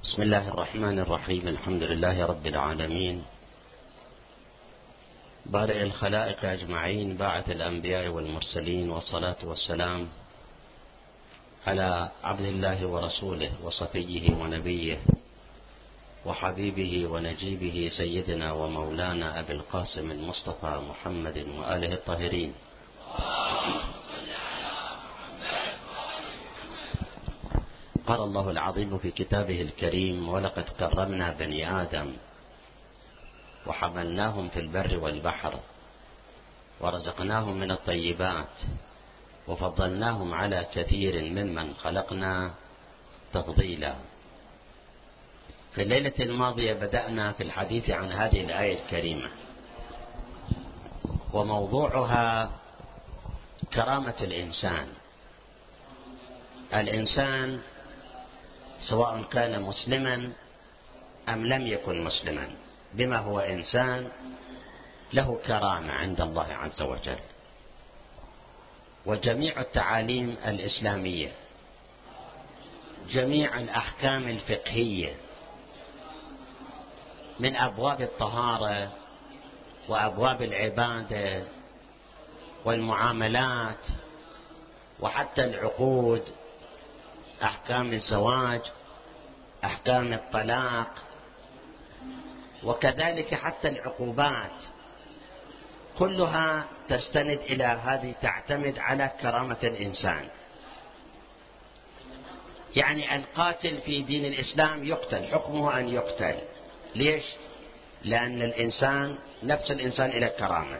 بسم الله الرحمن الرحيم. الحمد لله رب العالمين، بارئ الخلائق أجمعين، باعث الأنبياء والمرسلين، والصلاة والسلام على عبد الله ورسوله وصفيه ونبيه وحبيبه ونجيبه سيدنا ومولانا أبي القاسم المصطفى محمد وآله الطاهرين. قال الله العظيم في كتابه الكريم: ولقد كرمنا بني آدم وحملناهم في البر والبحر ورزقناهم من الطيبات وفضلناهم على كثير ممن خلقنا تفضيلا. في الليلة الماضية بدأنا في الحديث عن هذه الآية الكريمة، وموضوعها كرامة الإنسان. الإنسان سواء كان مسلما أم لم يكن مسلما، بما هو إنسان له كرامة عند الله عز وجل. وجميع التعاليم الإسلامية، جميع الأحكام الفقهية من أبواب الطهارة وأبواب العبادة والمعاملات وحتى العقود، أحكام الزواج، أحكام الطلاق، وكذلك حتى العقوبات، كلها تستند إلى هذه، تعتمد على كرامة الإنسان. يعني القاتل في دين الإسلام يقتل، حكمه أن يقتل. ليش؟ لأن الإنسان نفس الإنسان إلى الكرامة.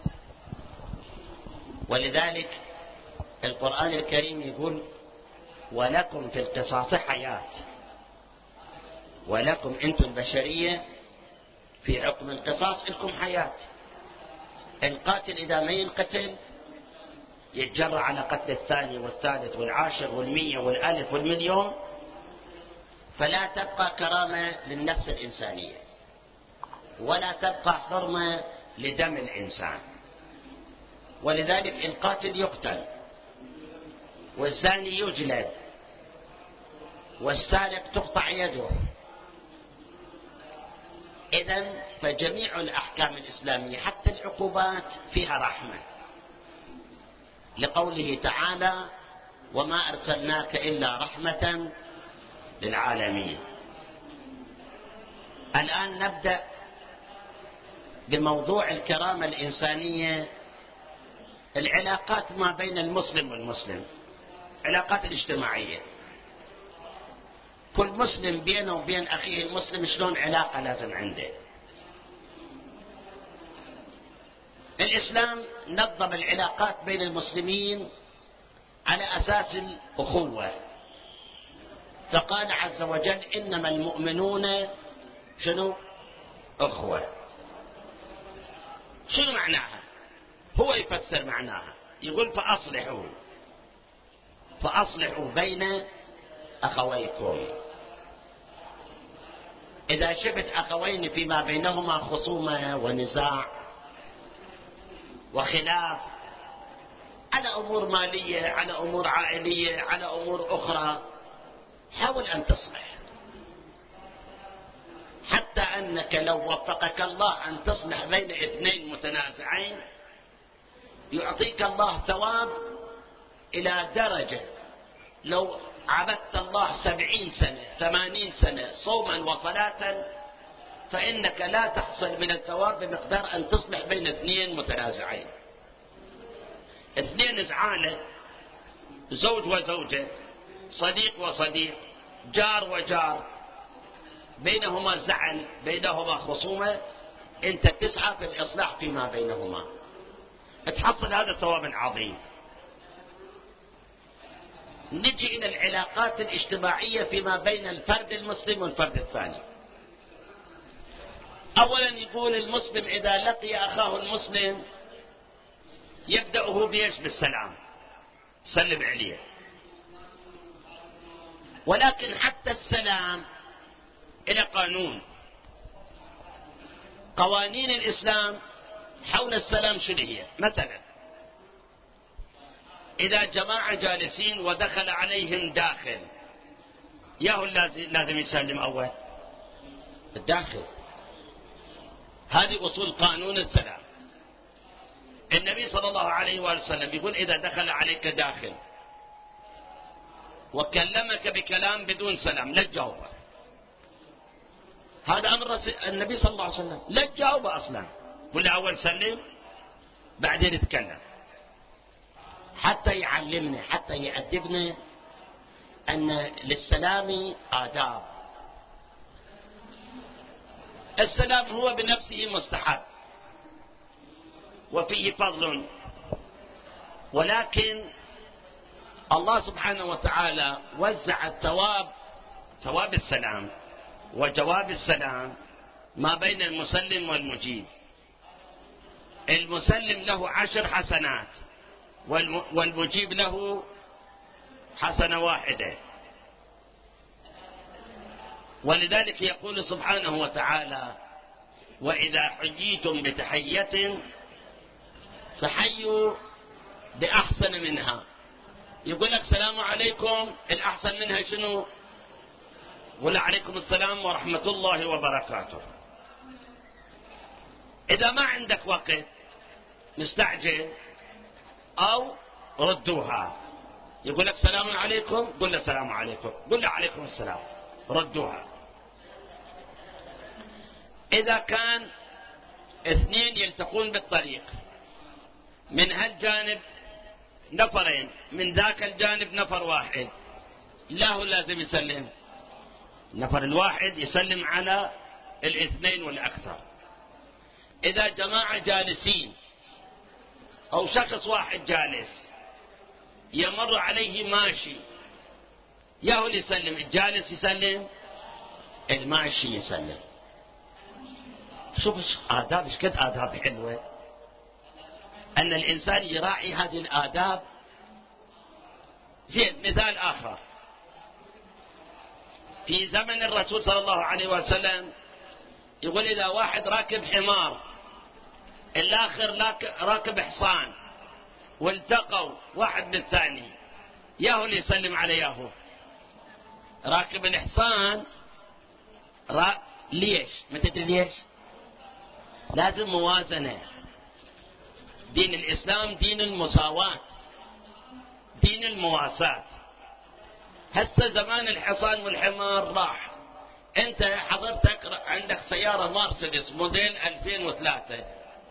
ولذلك القرآن الكريم يقول: ولكم في القصاص حياة. ولكم أنتم البشرية في حكم القصاص لكم حياة. القاتل إذا ما ينقتل يتجرأ على قتل الثاني والثالث والعاشر والمية والألف والمليون، فلا تبقى كرامة للنفس الإنسانية، ولا تبقى حرمة لدم الإنسان. ولذلك القاتل يقتل، والزاني يجلد، والسارق تقطع يده. إذن فجميع الأحكام الإسلامية حتى العقوبات فيها رحمة، لقوله تعالى: وما أرسلناك إلا رحمة للعالمين. الآن نبدأ بموضوع الكرامة الإنسانية، العلاقات ما بين المسلم والمسلم، علاقات الاجتماعية. كل مسلم بينه وبين أخيه المسلم شلون علاقة لازم عنده. الإسلام نظم العلاقات بين المسلمين على أساس الأخوة، فقال عز وجل: إنما المؤمنون شنو؟ أخوة. شنو معناها؟ هو يفسر معناها، يقول: فأصلحوا بين أخويكم. إذا شفت أخوين فيما بينهما خصومة ونزاع وخلاف على أمور مالية، على أمور عائلية، على أمور أخرى، حاول أن تصلح، حتى أنك لو وفقك الله أن تصلح بين اثنين متنازعين يعطيك الله ثواب إلى درجة لو عبدت الله 70 سنة 80 سنة صوما وصلاة فإنك لا تحصل من الثواب بمقدار أن تصلح بين اثنين متنازعين. اثنين زعانة، زوج وزوجة، صديق وصديق، جار وجار، بينهما زعل، بينهما خصومة، أنت تسعى في الإصلاح فيما بينهما، تحصل هذا الثواب العظيم. نجي إلى العلاقات الاجتماعية فيما بين الفرد المسلم والفرد الثاني. أولا يقول: المسلم إذا لقي أخاه المسلم يبدأه بيش؟ بالسلام، سلم عليه. ولكن حتى السلام إلى قانون. قوانين الإسلام حول السلام شنو هي؟ مثلا إذا جماعة جالسين ودخل عليهم داخل ياهو لازم يسلم أول؟ الداخل. هذه أصول قانون السلام. النبي صلى الله عليه وسلم يقول إذا دخل عليك داخل وكلمك بكلام بدون سلام لا تجاوبه. هذا أمر النبي صلى الله عليه وسلم، لا تجاوبه أصلا، قل أول سلم بعدين اتكلم، حتى يعلمنا، حتى يأدبنا أن للسلام آداب. السلام هو بنفسه مستحب وفيه فضل، ولكن الله سبحانه وتعالى وزع ثواب السلام وجواب السلام ما بين المسلم والمجيب. المسلم له 10 حسنات والمجيب له حسنة واحدة. ولذلك يقول سبحانه وتعالى وإذا حييتم بتحية فحيوا بأحسن منها. يقول لك السلام عليكم، الأحسن منها شنو؟ ولا عليكم السلام ورحمة الله وبركاته. إذا ما عندك وقت مستعجل أو ردوها، يقول لك السلام عليكم، قل له السلام عليكم، قل له عليكم السلام، ردوها. إذا كان 2 يلتقون بالطريق، من هالجانب نفرين، من ذاك الجانب نفر واحد، لا هو لازم يسلم، النفر الواحد يسلم على 2 والأكثر. إذا جماعة جالسين أو شخص واحد جالس يمر عليه ماشي، يا هو اللي يسلم، الجالس يسلم، الماشي يسلم. شوف آداب، ايش قد آداب حلوة، أن الإنسان يراعي هذه الآداب. زين، مثال آخر، في زمن الرسول صلى الله عليه وسلم يقول إذا واحد راكب حمار الآخر راكب حصان والتقوا واحد بالثاني، ياهو اللي يسلم على ياهو. راكب الحصان ليش؟ ما تدري ليش؟ لازم موازنة. دين الإسلام دين المساواة، دين المواساة. هسه زمان الحصان والحمار راح، انت حضرتك عندك سيارة مرسيدس موديل 2003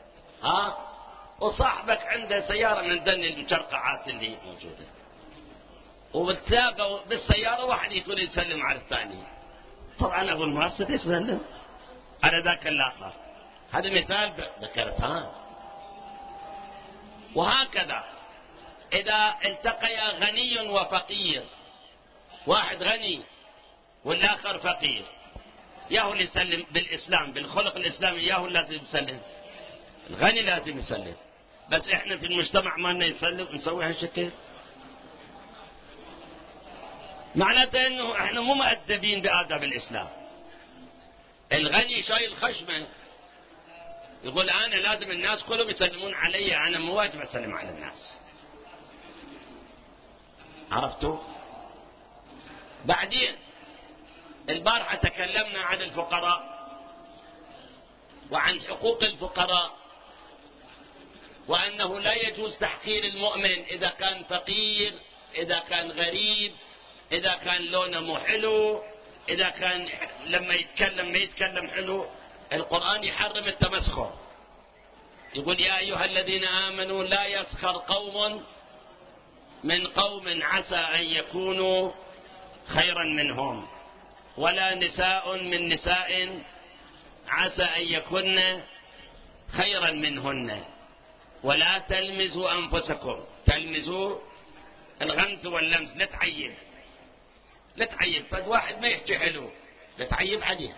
وصاحبك عنده سيارة من ذن المشرقعات اللي موجودة، وبتلاقوا بالسيارة واحد يقول يسلم على الثاني، طبعا ابو المرسيدس يسلم على ذاك الآخر. هذا مثال ذكرتها. وهكذا إذا التقيا غني وفقير، واحد غني والآخر فقير، ياهو اللي يسلم بالإسلام، بالخلق الإسلامي ياهو لازم يسلم، الغني لازم يسلم. بس إحنا في المجتمع ما لنا يسلم، نسوي هالشكل، معناته إنه إحنا مو مؤدبين بآداب الإسلام. الغني شايل خشمه يقول أنا لازم الناس كلهم يسلمون علي، أنا مو واجب أسلم على الناس. عرفتوا؟ بعدين البارحة تكلمنا عن الفقراء وعن حقوق الفقراء، وأنه لا يجوز تحقير المؤمن إذا كان فقير، إذا كان غريب، إذا كان لونه مو حلو، إذا كان لما يتكلم ما يتكلم حلو. القرآن يحرم التمسخر، يقول يا أيها الذين آمنوا لا يسخر قوم من قوم عسى أن يكونوا خيرا منهم، ولا نساء من نساء عسى أن يكن خيرا منهن، ولا تلمزوا أنفسكم. تلمزوا الغمز واللمس، لا تعيب، لا تعيب، فد واحد ما يحكي حلو لا تعيب عليه.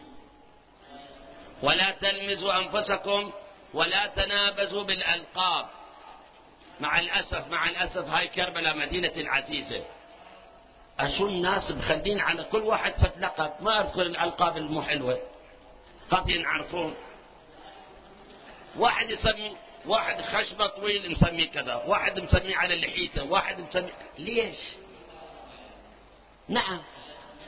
ولا تلمزوا أنفسكم ولا تنابزوا بالألقاب. مع الأسف هاي كربلاء مدينة العزيزة، أشو الناس مخلين على كل واحد فد لقب، ما أذكر الألقاب المو حلوة، قد ينعرفون. واحد يسمي واحد خشبة طويل مسميه كذا، واحد مسميه على لحيته، واحد مسميه. ليش؟ نعم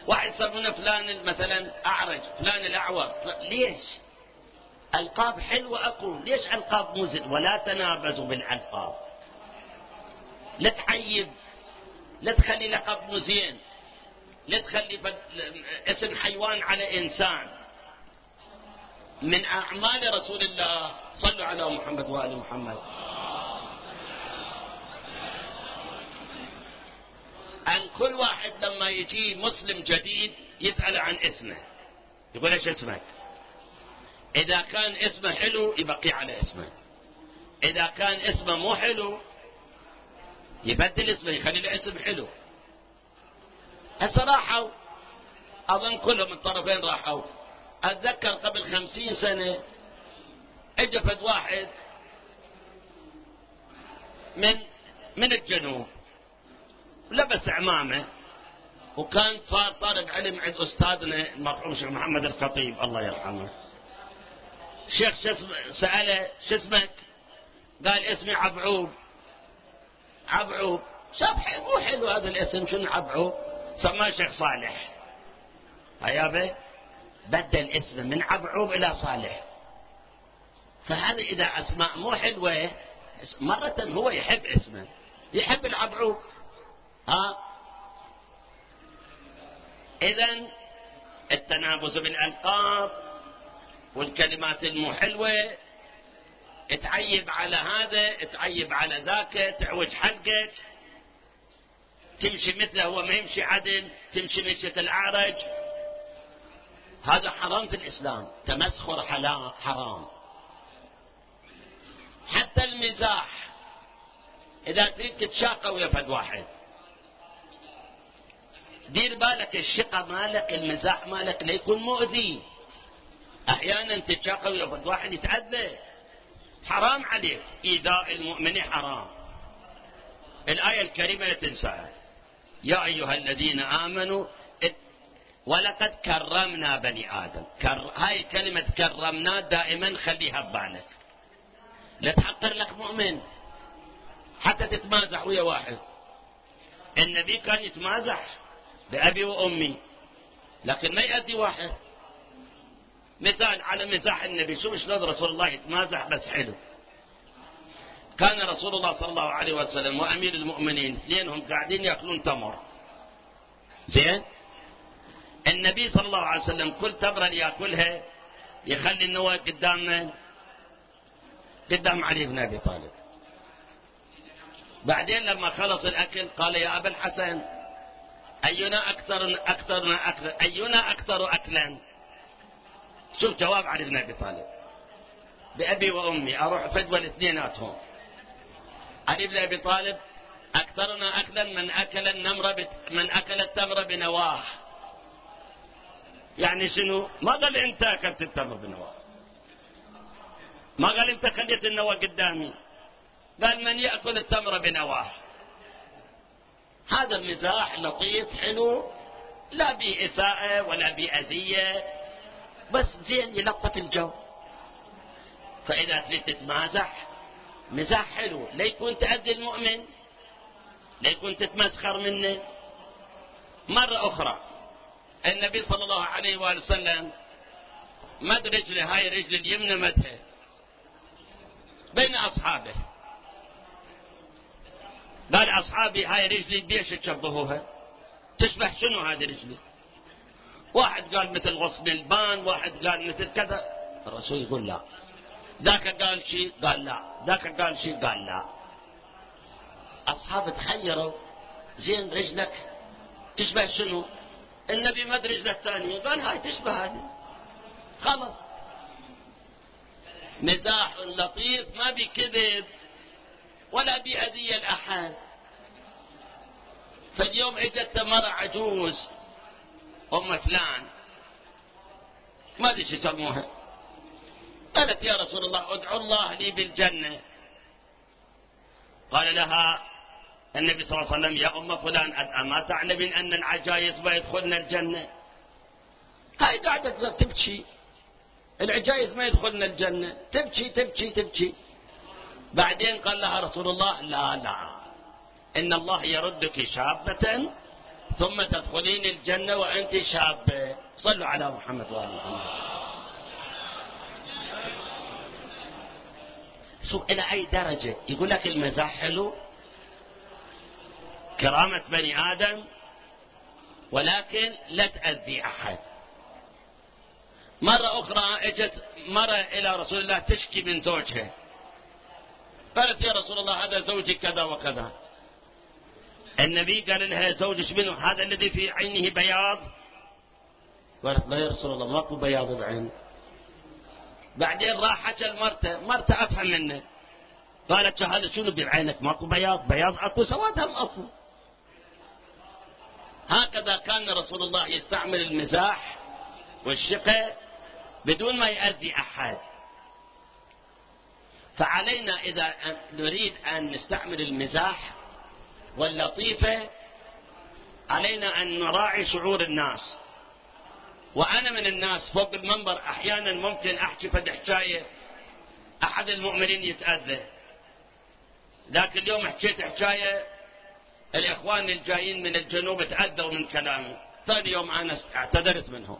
واحد يسمونه فلان مثلا أعرج، فلان الأعور، ليش؟ ألقاب حلوة أكو، ليش ألقاب مزن؟ ولا تنابزوا بالألقاب، لا تعيب، لا تخلي لقب مزين، لا تخلي اسم حيوان على إنسان. من أعمال رسول الله، صلوا على محمد وآل محمد، أن كل واحد لما يجي مسلم جديد يسأل عن اسمه، يقول ايش اسمك؟ إذا كان اسمه حلو يبقي على اسمه، إذا كان اسمه مو حلو يبدل اسمه، يخلي له اسم حلو. هسه راحوا، أظن كلهم من طرفين راحوا. أتذكر قبل 50 سنة اجى فد واحد من الجنوب، لبس عمامة، وكان صار طالب علم عند أستاذنا المرحوم الشيخ محمد الخطيب الله يرحمه. الشيخ سأله شو اسمك؟ قال اسمي عبعوب. عبعوب شاب مو حلو هذا الاسم، شنو عبعوب؟ سماه شيخ صالح. هيابه بدل اسمه من عبعوب إلى صالح. فهذا إذا أسماء مو حلوة، مرة هو يحب اسمه، يحب العبعوب. إذن التنابز بالألقاب والكلمات المو حلوة، تعيب على هذا، تعيب على ذاك، تعوج حلقك، تمشي مثله هو ما يمشي عدل، تمشي مشية الأعرج، هذا حرام في الإسلام. تمسخر حرام. حتى المزاح، إذا تريد تتشاقى ويا فد واحد دير بالك، الشقة مالك، المزاح مالك لا يكون مؤذي. أحيانا تتشاقى ويا فد واحد يتأذى، حرام عليك. إيذاء المؤمن حرام. الآية الكريمة لا تنساها، يا أيها الذين آمنوا ولقد كرمنا بني آدم. هاي كلمة كرمنا دائما خليها ببالك، لا تحقر لك مؤمن حتى تتمازح ويا واحد. النبي كان يتمازح بأبي وأمي، لكن ما يأذي واحد. مثال على مزاح النبي، شوف شلون رسول الله يتمازح بس حلو. كان رسول الله صلى الله عليه وسلم وأمير المؤمنين اثنينهم قاعدين يأكلون تمر، زين؟ النبي صلى الله عليه وسلم كل تمرة يأكلها يخلي النواة قدام علي بن أبي طالب. بعدين لما خلص الأكل قال يا أبا الحسن أينا أكثر أكلا؟ شوف جواب علي بن أبي طالب، بأبي وأمي أروح فدوى الاثنيناتهم. علي بن أبي طالب أكثرنا أكلا من أكل التمر بنواه. يعني شنو؟ ما قال أنت أكلت التمر بنواه، ما قال أنت خليت النواه قدامي، قال من يأكل التمر بنواه. هذا المزاح لطيف حلو، لا بإساءة ولا بأذية، بس زين يلطف الجو. فإذا تريد تتمازح مزاح حلو، لا يكون تأذي المؤمن، لا يكون تتمسخر منه. مرة أخرى النبي صلى الله عليه وآله وسلم مد رجله، هاي رجل اليمنى مدها بين أصحابه، قال أصحابي هاي رجلي بيش تشبهوها؟ تشبه شنو هذه رجلي؟ واحد قال مثل غصن البان، واحد قال مثل كذا. الرسول يقول لا، ذاك قال شيء قال لا، ذاك قال شيء قال لا. أصحاب تخيروا، زين رجلك تشبه شنو؟ النبي مد رجله الثانية قال هاي تشبه هذه، خلص. مزاح لطيف ما بكذب ولا بأذية الأحد. فاليوم اجت مرة عجوز أم فلان ما أدري شو يسموها، قالت يا رسول الله ادعو الله لي بالجنة. قال لها النبي صلى الله عليه وسلم يا أم فلان أما تعلمين أن العجائز ما يدخلن الجنة؟ هاي قاعدة تبكي، العجائز ما يدخلن الجنة، تبكي تبكي تبكي. بعدين قال لها رسول الله لا لا، إن الله يردك شابة ثم تدخلين الجنة وأنت شابة. صلوا على محمد وآل محمد. شوف إلى أي درجة يقول لك المزاح حلو، كرامة بني آدم، ولكن لا تأذي أحد. مرة أخرى اجت مرة إلى رسول الله تشكي من زوجها، قالت يا رسول الله هذا زوجي كذا وكذا. النبي قال لها زوجك منه هذا الذي في عينه بياض؟ قالت لا يا رسول الله ماكو بياض بعين. بعدين راح حكى مرته أفهم منه، قالت هذا شنو بعينك ماكو بياض؟ بياض أكو، سواد هم أكو. هكذا كان رسول الله يستعمل المزاح والشقة بدون ما يؤذي أحد. فعلينا إذا نريد أن نستعمل المزاح واللطيفة علينا أن نراعي شعور الناس. وأنا من الناس فوق المنبر أحيانا ممكن أحكي فد حكاية أحد المؤمنين يتأذى. ذاك اليوم حكيت حكاية الإخوان الجايين من الجنوب تأذوا من كلامي، ثاني يوم أنا اعتذرت منهم.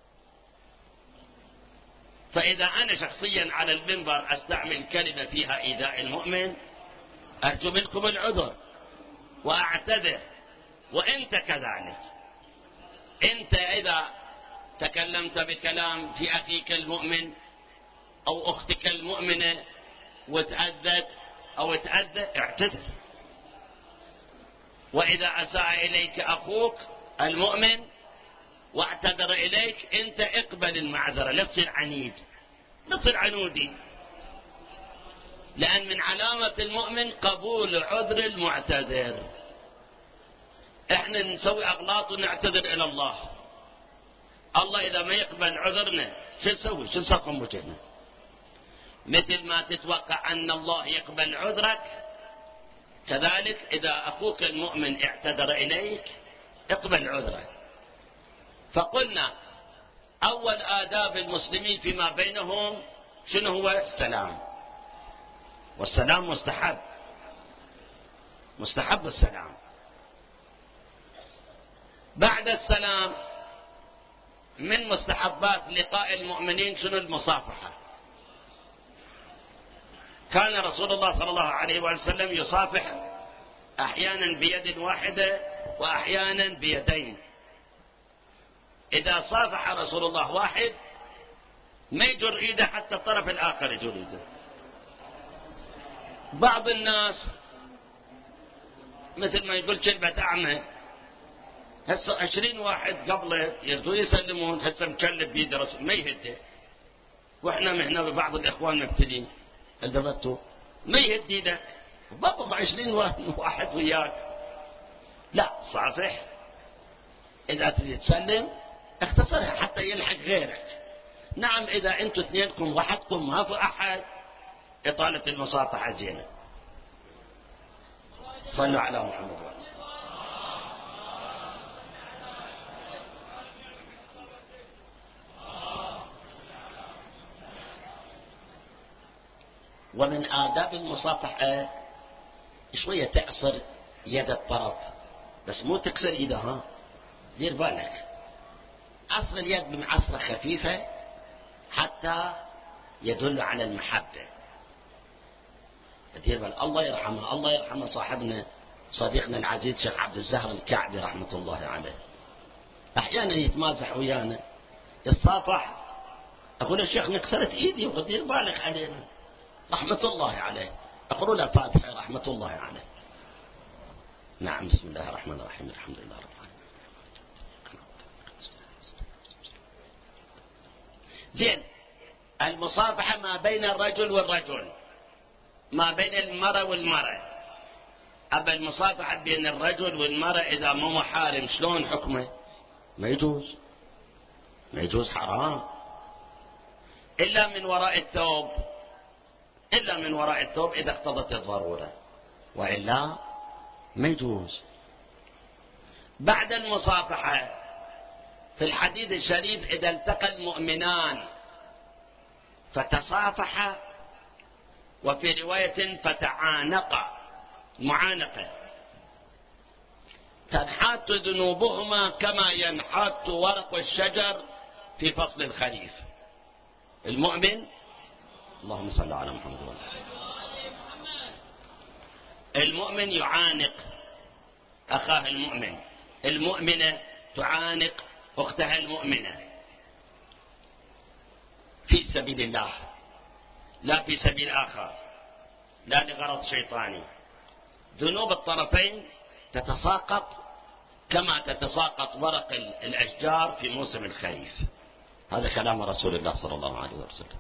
فإذا أنا شخصيا على المنبر أستعمل كلمة فيها إيذاء المؤمن أرجو منكم العذر وأعتذر. وأنت كذلك، أنت إذا تكلمت بكلام في أخيك المؤمن أو أختك المؤمنة وتأذت أو تأذى اعتذر. وإذا أساء إليك أخوك المؤمن واعتذر إليك أنت اقبل المعذرة، لا تصير عنيد، لا تصير عنودي، لأن من علامة المؤمن قبول عذر المعتذر. احنا نسوي أغلاط ونعتذر إلى الله، الله إذا ما يقبل عذرنا شو نسوي؟ شو نسقم وجهنا؟ مثل ما تتوقع أن الله يقبل عذرك كذلك إذا أخوك المؤمن اعتذر إليك اقبل عذره. فقلنا أول آداب المسلمين فيما بينهم شنو هو؟ السلام. والسلام مستحب السلام. بعد السلام من مستحبات لقاء المؤمنين شنو؟ المصافحة. كان رسول الله صلى الله عليه وسلم يصافح أحيانا بيد واحدة وأحيانا بيدين. إذا صافح رسول الله واحد ما يجر إيده حتى الطرف الآخر يجر إيده. بعض الناس مثل ما يقول كلمة أعمى، هسه 20 واحد قبله يردوا يسلمون، هسه مكلب بيد رسول ما يهده. واحنا مهنا ببعض الإخوان مبتلين التفتوا ما يهد ايدك، بابا 20 واحد وياك. لا، صافح. إذا تريد تسلم اختصرها حتى يلحق غيرك. نعم إذا أنتم اثنينكم وحدكم ما في أحد إطالة المصافحة زينة. صلوا على محمد. ومن آداب المصافحة شوية تعصر يد الطرف، بس مو تكسر ايده، ها دير بالك. عصر اليد بمعصرة خفيفة حتى يدل على المحبة. دير بالك. الله يرحمه صاحبنا صديقنا العزيز شيخ عبد الزهر الكعبي رحمة الله عليه، أحيانا يتمازح ويانا يتصافح، أقول الشيخ نكسرت إيدي ودير بالك علينا رحمة الله عليه. أقرأ له فاتحة رحمة الله عليه. نعم. بسم الله الرحمن الرحيم، الحمد لله رب العالمين. زين. المصافحة ما بين الرجل والرجل، ما بين المرأة والمرأة. أما المصافحة بين الرجل والمرأة إذا مو محارم شلون حكمه؟ ما يجوز، حرام، إلا من وراء الثوب إذا اقتضت الضرورة، وإلا ما يجوز. بعد المصافحة في الحديث الشريف إذا التقى المؤمنان فتصافحا، وفي رواية فتعانقا، معانقة. تنحات ذنوبهما كما ينحات ورق الشجر في فصل الخريف. المؤمن، اللهم صل على محمد وعلى المؤمن يعانق أخاه المؤمن، المؤمنة تعانق أختها المؤمنة في سبيل الله، لا في سبيل آخر، لا لغرض شيطاني. ذنوب الطرفين تتساقط كما تتساقط ورق الأشجار في موسم الخريف. هذا كلام رسول الله صلى الله عليه وسلم.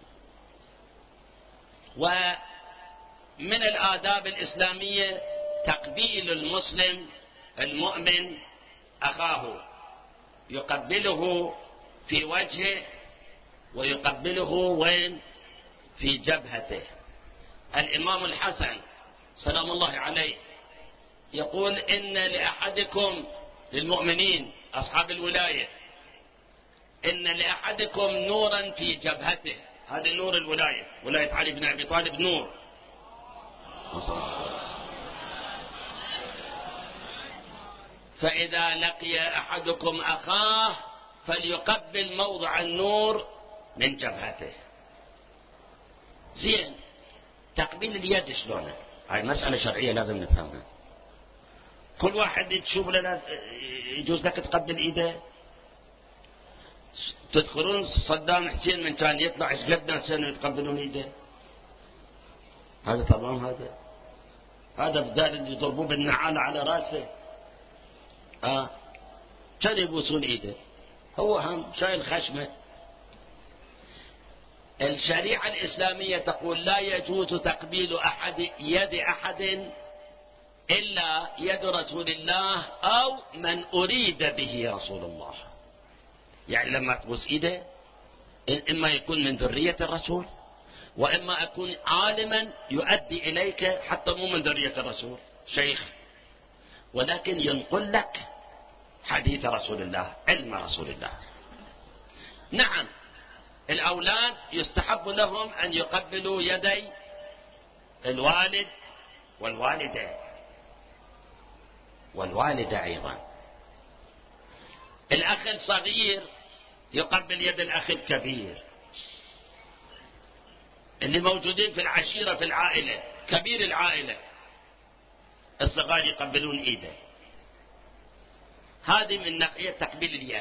ومن الآداب الإسلامية تقبيل المسلم المؤمن أخاه، يقبله في وجهه ويقبله وين؟ في جبهته. الإمام الحسن سلام الله عليه يقول إن لأحدكم، للمؤمنين أصحاب الولاية، إن لأحدكم نورا في جبهته. هذا نور الولاية، ولاية علي بن أبي طالب نور. فإذا لقي أحدكم أخاه فليقبل موضع النور من جبهته. زين، تقبيل اليد شلونه؟ هاي مسألة شرعية لازم نفهمها. كل واحد تشوف له يجوز لك تقبل ايده. تذكرون صدام حسين من كان يطلع ايش قد ناس يتقبلون ايده؟ هذا تمام. هذا بدال اللي يضربوه بالنعال على راسه كان يبوسون ايده، هو هم شايل خشمه. الشريعة الإسلامية تقول لا يجوز تقبيل يد أحد إلا يد رسول الله أو من أريد به رسول الله. يعني لما تبوس إيده إما يكون من ذرية الرسول، وإما أكون عالما يؤدي إليك حتى مو من ذرية الرسول، شيخ، ولكن ينقل لك حديث رسول الله، علم رسول الله. نعم، الأولاد يستحب لهم أن يقبلوا يدي الوالد والوالدة أيضا. الأخ الصغير يقبل يد الأخ الكبير. اللي موجودين في العشيرة في العائلة، كبير العائلة، الصغار يقبلون إيده. هذه من ناحية تقبيل اليد.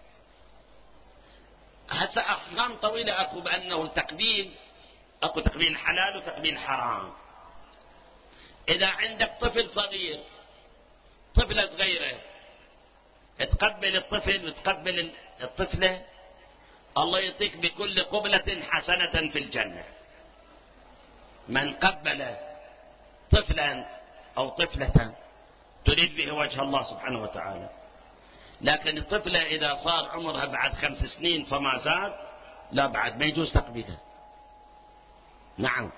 هسه أحكام طويلة أكو بأنه التقبيل، أكو تقبيل حلال وتقبيل حرام. إذا عندك طفل صغير، طفلة صغيرة، تقبل الطفل وتقبل الطفلة، الله يعطيك بكل قبلة حسنة في الجنة. من قبل طفلا أو طفلة تريد به وجه الله سبحانه وتعالى. لكن الطفلة إذا صار عمرها بعد 5 سنين فما زاد، لا، بعد ما يجوز تقبيلها. نعم.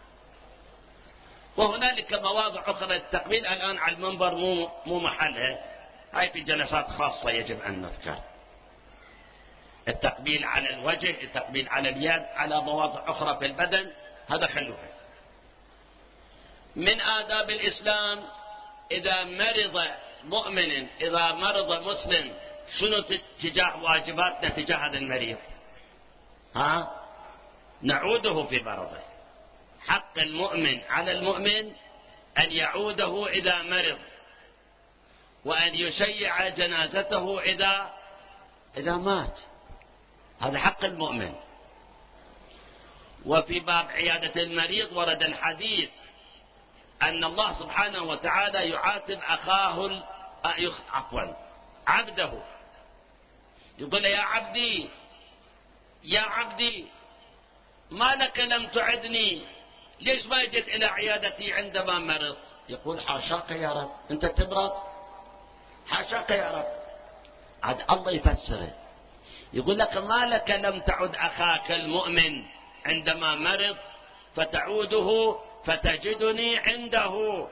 وهنالك مواضع أخرى التقبيل الآن على المنبر مو محلها، هاي في جلسات خاصة يجب أن نذكر. التقبيل على الوجه، التقبيل على اليد، على مواضع أخرى في البدن، هذا خلوها. من آداب الإسلام إذا مرض مؤمن، إذا مرض مسلم، شنو تجاه واجباتنا تجاه هذا المريض؟ نعوده في مرضه. حق المؤمن على المؤمن أن يعوده إذا مرض، وأن يشيع جنازته إذا مات. هذا حق المؤمن. وفي باب عيادة المريض ورد الحديث أن الله سبحانه وتعالى يعاتب أخاه عبده، يقول يا عبدي ما لك لم تعدني، ليش ما جئت إلى عيادتي عندما مرضت؟ يقول حاشاك يا رب، أنت تمرض؟ حاشاك يا رب. عاد الله يفسره، يقول لك ما لك لم تعد أخاك المؤمن عندما مرض فتعوده فتجدني عنده.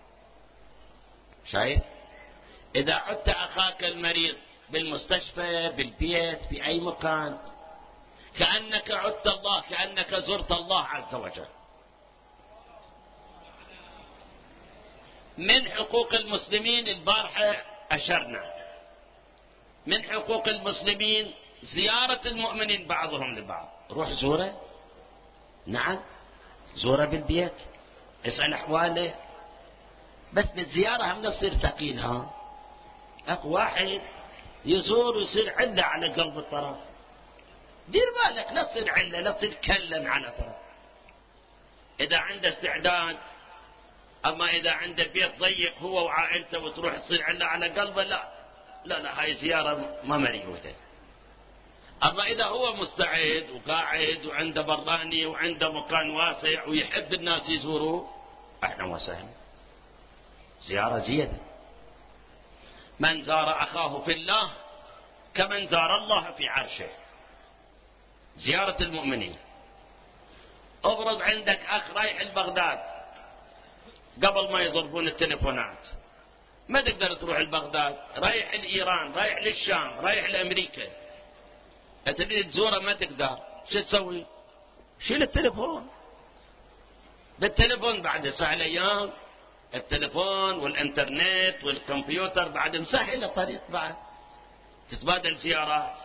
شايف؟ إذا عدت أخاك المريض بالمستشفى، بالبيت، في أي مكان، كأنك عدت الله، كأنك زرت الله عز وجل. من حقوق المسلمين البارحة أشرنا، من حقوق المسلمين زيارة المؤمنين بعضهم لبعض. روح زوره، نعم زوره بالبيت، اسأل أحواله، بس بالزيارة هم تصير ثقيل. ها أكو واحد يزور ويصير علة على قلب الطرف، دير بالك لا تصير علة، لا تصير كلا على طرف. إذا عنده استعداد، أما إذا عنده بيت ضيق هو وعائلته وتروح تصير علة على قلبه، لا لا لا، هاي زيارة ما مريوته. أما إذا هو مستعد وقاعد وعنده براني وعنده مكان واسع ويحب الناس يزوروه، أهلا وسهلا، زيارة زيادة. من زار أخاه في الله كمن زار الله في عرشه، زيارة المؤمنين. افرض عندك أخ رايح لبغداد قبل ما يضربون التليفونات، ما تقدر تروح لبغداد، رايح لإيران، رايح للشام، رايح لأمريكا، تريد تزوره ما تقدر، شو تسوي؟ شيل التليفون. بالتليفون بعد سهل أيام، التليفون والإنترنت والكمبيوتر بعد مسهل الطريق، بعد تتبادل زيارات.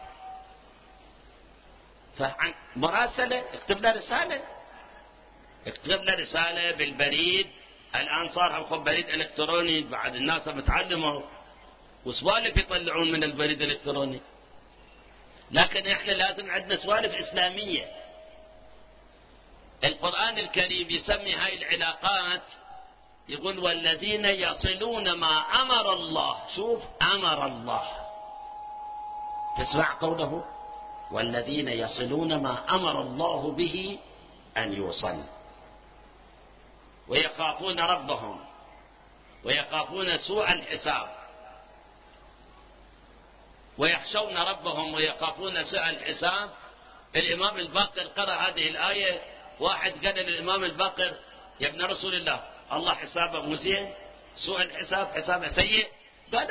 مراسلة، اكتب له رسالة، اكتب له رسالة بالبريد. الآن صار هم بريد إلكتروني، بعد الناس متعلموا وسوالف يطلعون من البريد الإلكتروني، لكن احنا لازم عندنا سوالف إسلامية. القرآن الكريم يسمي هاي العلاقات، يقول والذين يصلون ما أمر الله، شوف أمر الله، تسمع قوله والذين يصلون ما أمر الله به أن يوصل، ويخافون ربهم ويخافون سوء الحساب، ويخشون ربهم ويخافون سوء الحساب. الإمام الباقر قرأ هذه الآية، واحد قال للإمام الباقر يا ابن رسول الله، الله حسابه مو زين، سوء الحساب حسابه سيء. قال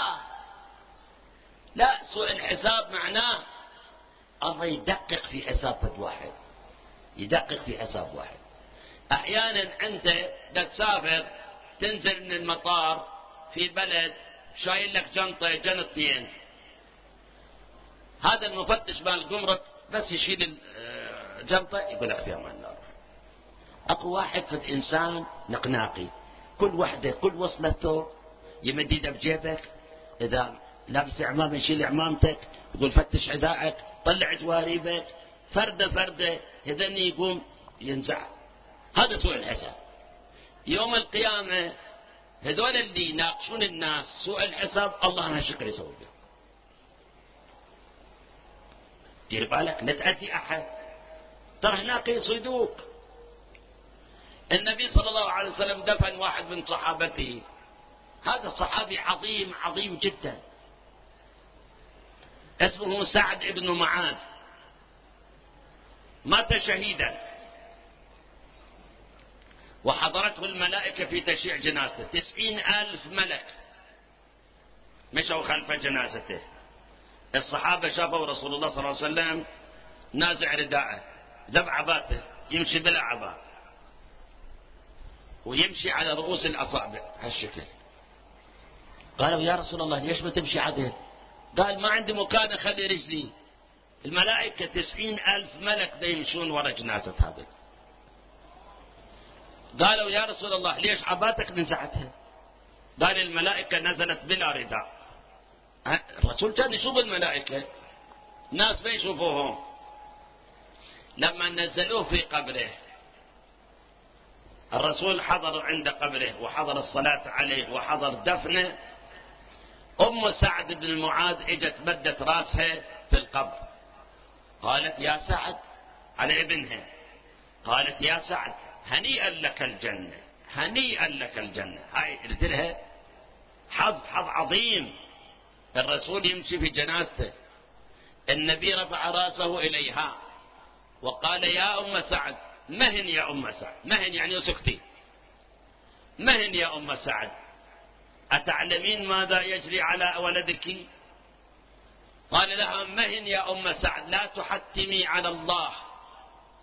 لا، سوء الحساب معناه الله يدقق في حساب واحد، يدقق في حساب واحد. أحيانا أنت تسافر تنزل من المطار في بلد شايل لك جنطة جنطتين، هذا المفتش مال الجمرك بس يشيل الجنطة يقول لك في أمان الله. أكو واحد في الإنسان نقناقي، كل وحدة كل وصلته يمد يده بجيبك، إذا لابس عمامة يشيل عمامتك، يقول فتش حذائك، طلع جواريبك، فردة فردة، هذني يقوم ينزع. هذا سوء الحساب. يوم القيامة هذول اللي يناقشون الناس سوء الحساب الله ما شكر يسوي بهم. دير بالك لا تأذي أحد، ترى هناك يصيدوك. النبي صلى الله عليه وسلم دفن واحد من صحابته، هذا صحابي عظيم عظيم جدا اسمه سعد بن معاذ، مات شهيدا وحضرته الملائكة في تشييع جنازته، 90,000 ملك مشوا خلف جنازته. الصحابة شافوا رسول الله صلى الله عليه وسلم نازع رداءه ذب عباته، يمشي بلا عباء ويمشي على رؤوس الأصابع هالشكل. قالوا يا رسول الله ليش ما تمشي عدل؟ قال ما عندي مكان أخلي رجلي، الملائكة 90,000 ملك يمشون ورا جنازة هذا. قالوا يا رسول الله ليش عباتك نزعتها؟ قال الملائكة نزلت بلا رداء. الرسول كان يشوف الملائكة، ناس ما يشوفوهم. لما نزلوه في قبره الرسول حضر عند قبره وحضر الصلاة عليه وحضر دفنه. أم سعد بن معاذ اجت بدت راسها في القبر، قالت يا سعد على ابنها، قالت يا سعد هنيئا لك الجنة، هنيئا لك الجنة. هاي قلت لها حظ عظيم. الرسول يمشي في جنازته، النبي رفع راسه إليها وقال يا أم سعد مهن يا أم سعد، مهن يعني سكتي، مهن يا أم سعد، أتعلمين ماذا يجري على ولدك؟ قال لها مهن يا أم سعد لا تحتمي على الله،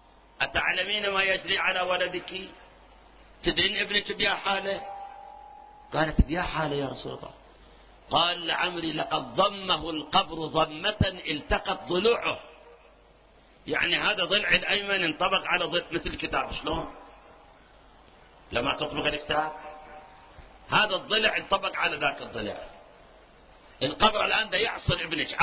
أتعلمين ما يجري على ولدك؟ تدرين ابنك بيا حاله؟ قالت بيا حالة يا رسول الله. قال لعمري لقد ضمه القبر ضمة التقت ضلوعه، يعني هذا ضلع الأيمن انطبق على ضلع مثل الكتاب. شلون لما تطبق الكتاب هذا الضلع انطبق على ذاك الضلع. القبر الآن ده يعصر ابنك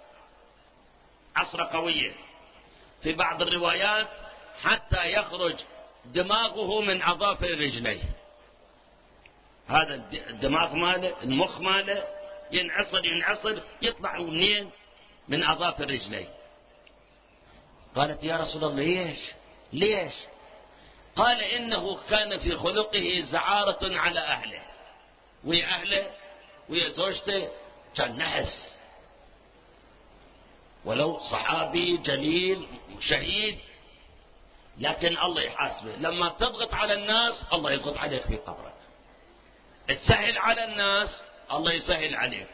عصرة قوية، في بعض الروايات حتى يخرج دماغه من أظافر رجليه. هذا الدماغ ماله المخ ماله ينعصر يطلع منين؟ من أظافر رجليه. قالت يا رسول الله ليش؟ قال إنه كان في خلقه زعارة على أهله، ويا زوجته كان نحس، ولو صحابي جليل شهيد، لكن الله يحاسبه. لما تضغط على الناس الله يضغط عليك في قبرك، تسهل على الناس الله يسهل عليك،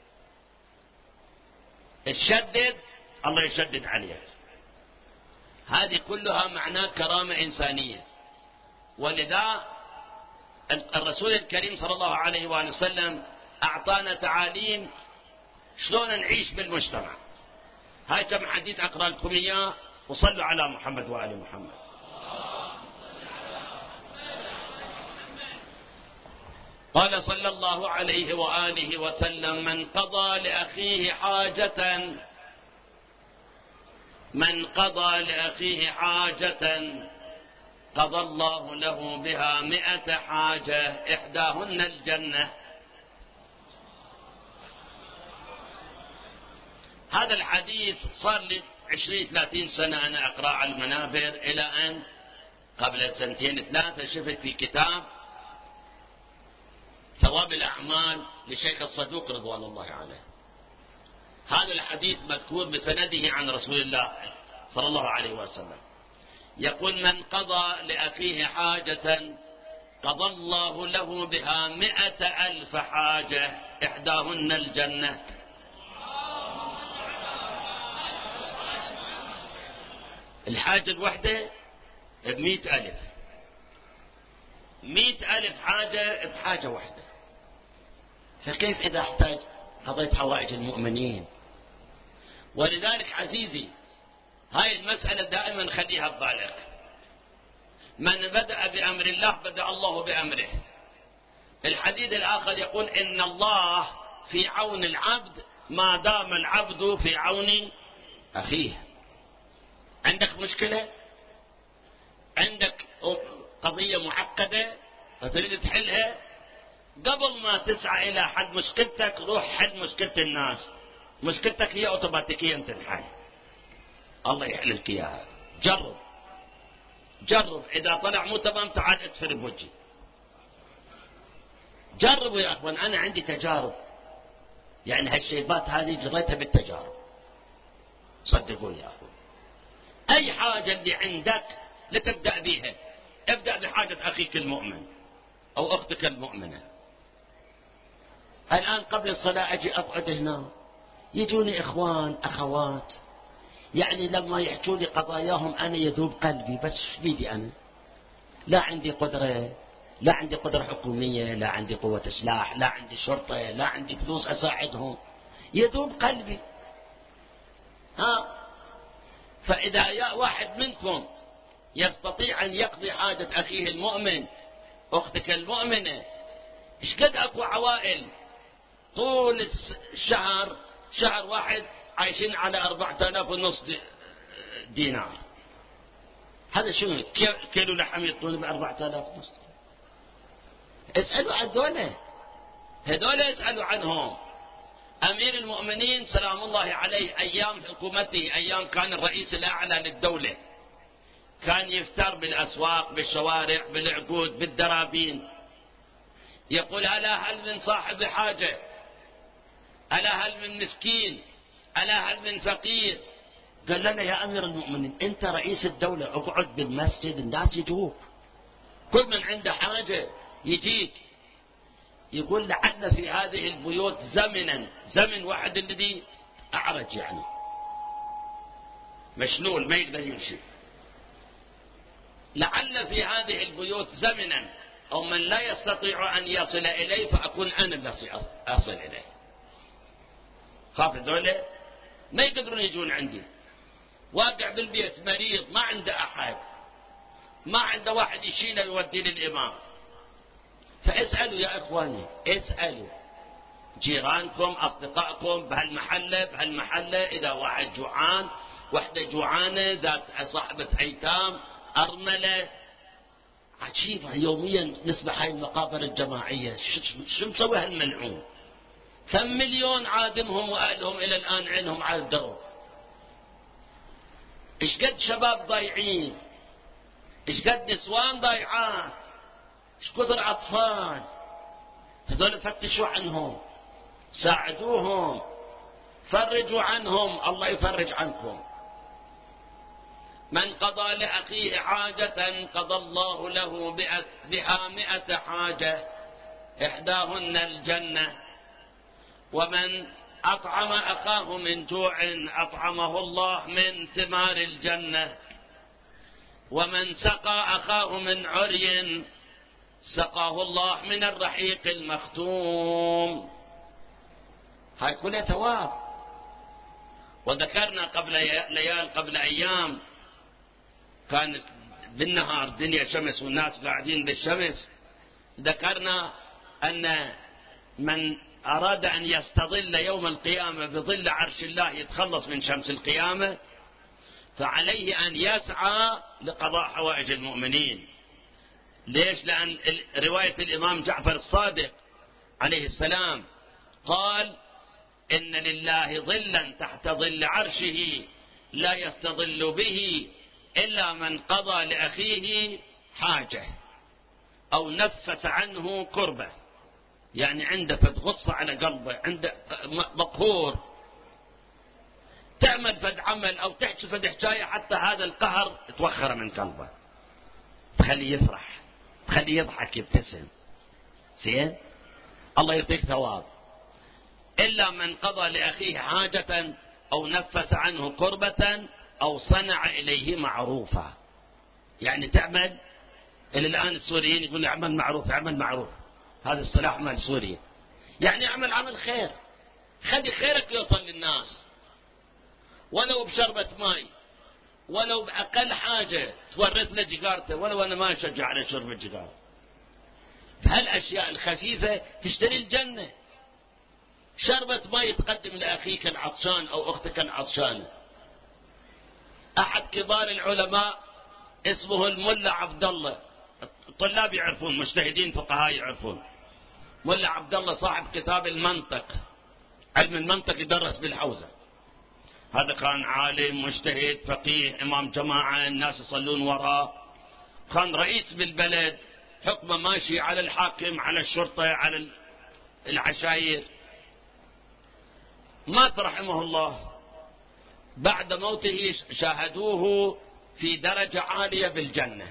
تشدد الله يشدد عليك. هذه كلها معناه كرامة إنسانية. ولذا الرسول الكريم صلى الله عليه وآله وسلم أعطانا تعاليم شلون نعيش بالمجتمع. هاي كم حديث أقرأ لكم إياه، وصلوا على محمد وآل محمد. قال صلى الله عليه وآله وسلم: من قضى لأخيه حاجة قضى الله له بها 100 حاجة إحداهن الجنة. هذا الحديث صار لي 20-30 سنة أنا أقرأ على المنابر، إلى أن قبل 2-3 شفت في كتاب ثواب الأعمال لشيخ الصدوق رضوان الله عليه. هذا الحديث مذكور بسنده عن رسول الله صلى الله عليه وسلم، يقول: من قضى لأخيه حاجة قضى الله له بها 100,000 حاجة إحداهن الجنة. الحاجة الوحدة ب100,000، 100,000 حاجة بحاجة واحدة. فكيف إذا احتاج قضيت حوائج المؤمنين؟ ولذلك عزيزي هاي المسألة دائما خليها ببالك. من بدأ بأمر الله بدأ الله بأمره. الحديث الآخر يقول: إن الله في عون العبد ما دام العبد في عون أخيه. عندك مشكلة، عندك قضية معقدة وتريد تحلها، قبل ما تسعى إلى حل مشكلتك روح حل مشكلة الناس. مشكلتك هي أوتوماتيكيا تنحل، الله يحل لك إياها. جرب، إذا طلع مو تمام تعال ادفر بوجهي. جربوا يا أخوان، أنا عندي تجارب، يعني هالشيبات هذه جريتها بالتجارب، صدقوني يا أخوان. أي حاجة اللي عندك لتبدأ بها، ابدأ بحاجة أخيك المؤمن أو أختك المؤمنة. الآن قبل الصلاة أجي أقعد هنا، يجوني إخوان أخوات، يعني لما يحكوا لي قضاياهم أنا يذوب قلبي، بس بيدي أنا لا عندي قدرة، لا عندي قدرة حكومية، لا عندي قوة سلاح، لا عندي شرطة، لا عندي فلوس أساعدهم، يذوب قلبي. فإذا واحد منكم يستطيع أن يقضي حاجة أخيه المؤمن أختك المؤمنة، إيش قد أكو عوائل طول الشهر، شهر واحد عايشين على 4,500 دينار. هذا شنو؟ كيلو لحم يطون ب4,500. اسألوا عن هذول اسألوا عنهم. أمير المؤمنين سلام الله عليه أيام حكومته، أيام كان الرئيس الأعلى للدولة، كان يفتر بالأسواق بالشوارع بالعقود بالدرابين، يقول: ألا هل من صاحب حاجة؟ ألا هل من مسكين؟ ألا هل من فقير؟ قال لنا: يا أمير المؤمنين أنت رئيس الدولة، اقعد بالمسجد الناس يجوك، كل من عنده حاجة يجيك. يقول: لعل في هذه البيوت زمن واحد الذي أعرج، يعني مشلول ما يقدر يمشي، لعل في هذه البيوت زمنا أو من لا يستطيع أن يصل إليه فأكون أنا الذي أصل إليه. خاف دولة ما يقدرون يجون عندي، واقع بالبيت مريض ما عنده أحد، ما عنده واحد يشيله يودي للإمام. فاسألوا يا إخواني، اسألوا جيرانكم أصدقائكم بهالمحلة إذا واحد جوعان، وحدة جوعانة، ذات صاحبة أيتام، أرملة. عجيبة يوميا نسمع هاي المقابر الجماعية. شو مسوي هالملعون؟ كم مليون عادمهم وأهلهم إلى الآن عينهم على الدرب. إيش قد شباب ضايعين، إيش قد نسوان ضايعات، إيش كثر أطفال. هذول فتشوا عنهم، ساعدوهم، فرجوا عنهم، الله يفرج عنكم. من قضى لأخيه حاجة قضى الله له بها 100 حاجة إحداهن الجنة. ومن أطعم أخاه من جوع أطعمه الله من ثمار الجنة. ومن سقى أخاه من عري سقاه الله من الرحيق المختوم. هاي كلها ثواب. وذكرنا قبل أيام كانت بالنهار دنيا شمس والناس قاعدين بالشمس، ذكرنا أن من أراد أن يستظل يوم القيامة بظل عرش الله يتخلص من شمس القيامة، فعليه أن يسعى لقضاء حوائج المؤمنين. ليش؟ لأن رواية الإمام جعفر الصادق عليه السلام قال: إن لله ظلا تحت ظل عرشه لا يستظل به إلا من قضى لأخيه حاجة أو نفس عنه كربة. يعني عنده فد غصة على قلبه، عنده مقهور، تعمل فد عمل أو تحكي فد حكاية حتى هذا القهر توخر من قلبه، تخليه يفرح، تخليه يضحك يبتسم. زين؟ الله يعطيك ثواب. إلا من قضى لأخيه حاجة أو نفس عنه كربة أو صنع إليه معروفا. يعني تعمل، إلى الآن السوريين يقول اعمل معروف، اعمل معروف، هذا اصطلاح مال سوريا. يعني اعمل عمل خير، خلي خيرك يوصل للناس، ولو بشربة ماء، ولو بأقل حاجة تورث له جيجارته، ولو أنا ما أشجع على شرب الجيجار. فهالأشياء الخفيفة تشتري الجنة. شربة ماء تقدم لأخيك العطشان أو أختك العطشانة. أحد كبار العلماء اسمه الملا عبد الله، الطلاب يعرفون، مجتهدين فقهاء يعرفون. ملا عبد الله صاحب كتاب المنطق، علم المنطق يدرس بالحوزة. هذا كان عالم مجتهد فقيه إمام جماعة، الناس يصلون وراه، كان رئيس بالبلد، حكمه ماشي على الحاكم، على الشرطة، على العشاير. مات رحمه الله. بعد موته شاهدوه في درجة عالية بالجنة.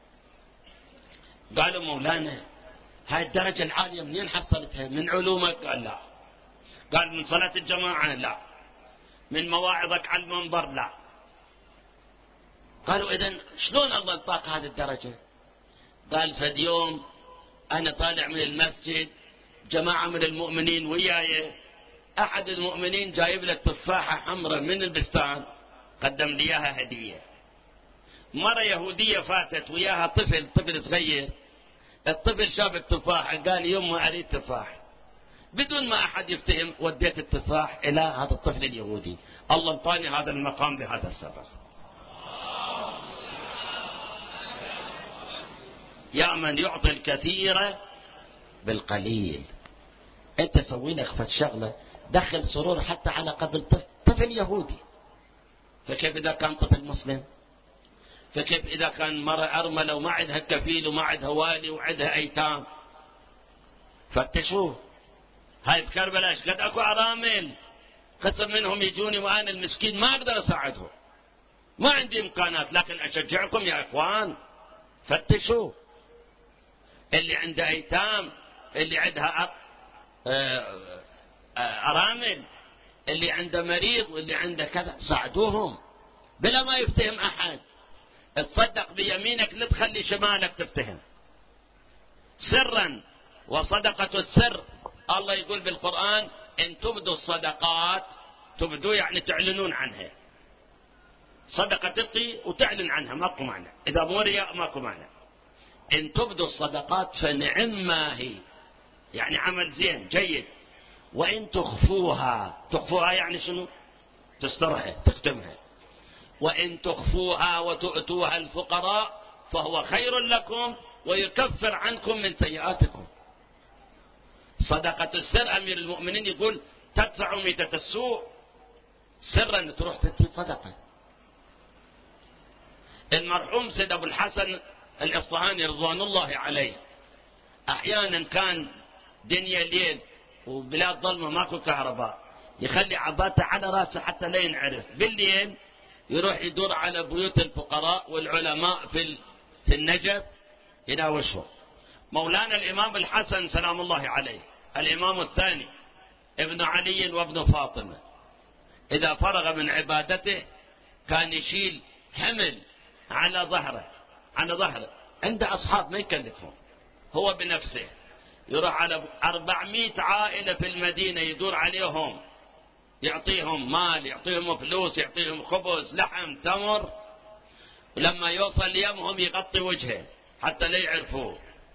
قالوا: مولانا هاي الدرجة العالية منين حصلتها؟ من علومك؟ قال: لا. قال: من صلاة الجماعة؟ لا. من مواعظك على المنبر؟ لا. قالوا: إذن شلون الله انطاك هذه الدرجة؟ قال: فد يوم أنا طالع من المسجد، جماعة من المؤمنين وياي، أحد المؤمنين جايب له تفاحة حمراء من البستان، قدم لي إياها هدية. مرة يهودية فاتت وياها طفل صغير، الطفل شاف التفاحة قال: يما أريد تفاح. بدون ما أحد يفتهم وديت التفاح إلى هذا الطفل اليهودي. الله انطاني هذا المقام بهذا السبب. يا من يعطي الكثير بالقليل. أنت سوي لك فد شغلة دخل سرور حتى على قلب طفل يهودي، فكيف إذا كان طفل مسلم؟ فكيف إذا كان مرة أرملة وما عندها كفيل وما عندها والي وعندها أيتام؟ فتشوف هاي بكربلاء قد أكو أرامل، قسم منهم يجوني وأنا المسكين ما أقدر أساعدهم، ما عندي إمكانات، لكن أشجعكم يا إخوان فتشوا. اللي عنده أيتام، اللي عندها أرامل، اللي عنده مريض واللي عنده كذا، ساعدوهم بلا ما يفتهم أحد. تصدق بيمينك لا تخلي شمالك تفتهم. سرا. وصدقة السر الله يقول بالقرآن إن تبدوا الصدقات، تبدوا يعني تعلنون عنها، صدقة تبقي وتعلن عنها ماكو معنى، إذا مو رياء ماكو معنى. إن تبدوا الصدقات فنعم ما هي، يعني عمل زين جيد. وإن تخفوها، تخفوها يعني شنو؟ تسترها تكتمها. وإن تخفوها وتؤتوها الفقراء فهو خير لكم ويكفر عنكم من سيئاتكم. صدقة السر أمير المؤمنين يقول تدفع ميتة السوء، سرا تروح تدفع صدقة. المرحوم سيد أبو الحسن الإصفهاني رضوان الله عليه أحيانا كان دنيا ليل وبلاد ظلمة ماكو كهرباء، يخلي عباته على راسه حتى لا ينعرف. بالليل يروح يدور على بيوت الفقراء والعلماء في النجف يناوشهم. مولانا الإمام الحسن سلام الله عليه، الإمام الثاني ابن علي وابن فاطمة، إذا فرغ من عبادته كان يشيل حمل على ظهره، عنده أصحاب ما يكلفهم، هو بنفسه يروح على 400 عائلة في المدينة يدور عليهم، يعطيهم مال، يعطيهم فلوس، يعطيهم خبز لحم تمر. ولما يوصل يمهم يغطي وجهه حتى لا يعرفوه،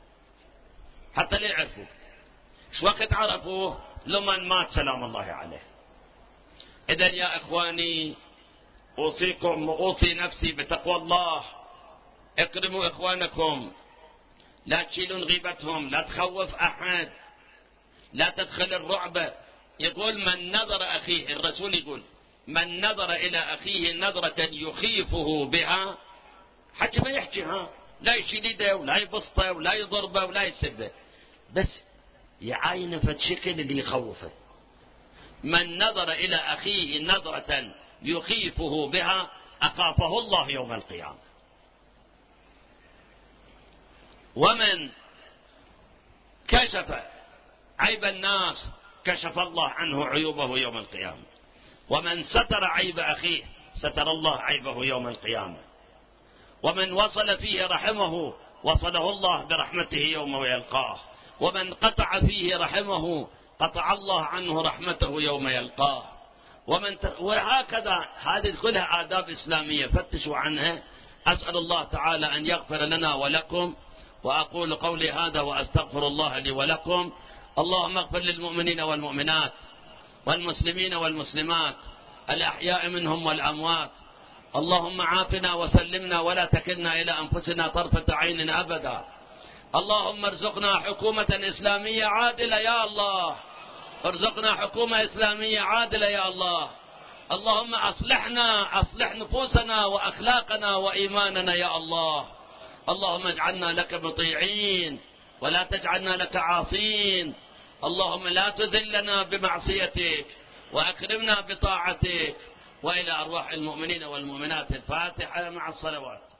ايش وقت عرفوه؟ لمن مات سلام الله عليه. إذن يا إخواني أوصيكم وأوصي نفسي بتقوى الله. اكرموا إخوانكم، لا تشيلون غيبتهم، لا تخوف أحد، لا تدخل الرعب. يقول من نظر أخيه، الرسول يقول من نظر إلى أخيه نظرة يخيفه بها، حتى ما يحكي لا يشيل يده ولا يبسطه ولا يضربه ولا يسبه، بس يعاين فالشكل اللي يخوفه. من نظر إلى أخيه نظرة يخيفه بها أخافه الله يوم القيامة. ومن كشف عيب الناس كشف الله عنه عيوبه يوم القيامة. ومن ستر عيب أخيه ستر الله عيبه يوم القيامة. ومن وصل فيه رحمه وصله الله برحمته يوم يلقاه. ومن قطع فيه رحمه قطع الله عنه رحمته يوم يلقاه. وهكذا هذه كلها آداب إسلامية فتشوا عنها. أسأل الله تعالى أن يغفر لنا ولكم، وأقول قولي هذا وأستغفر الله لي ولكم. اللهم اغفر للمؤمنين والمؤمنات والمسلمين والمسلمات الأحياء منهم والأموات. اللهم عافنا وسلمنا ولا تكلنا إلى أنفسنا طرفة عين أبدا. اللهم ارزقنا حكومة إسلامية عادلة يا الله، ارزقنا حكومة إسلامية عادلة يا الله. اللهم أصلح نفوسنا وأخلاقنا وإيماننا يا الله. اللهم اجعلنا لك مطيعين ولا تجعلنا لك عاصين. اللهم لا تذلنا بمعصيتك وأكرمنا بطاعتك. وإلى أرواح المؤمنين والمؤمنات الفاتحة مع الصلوات.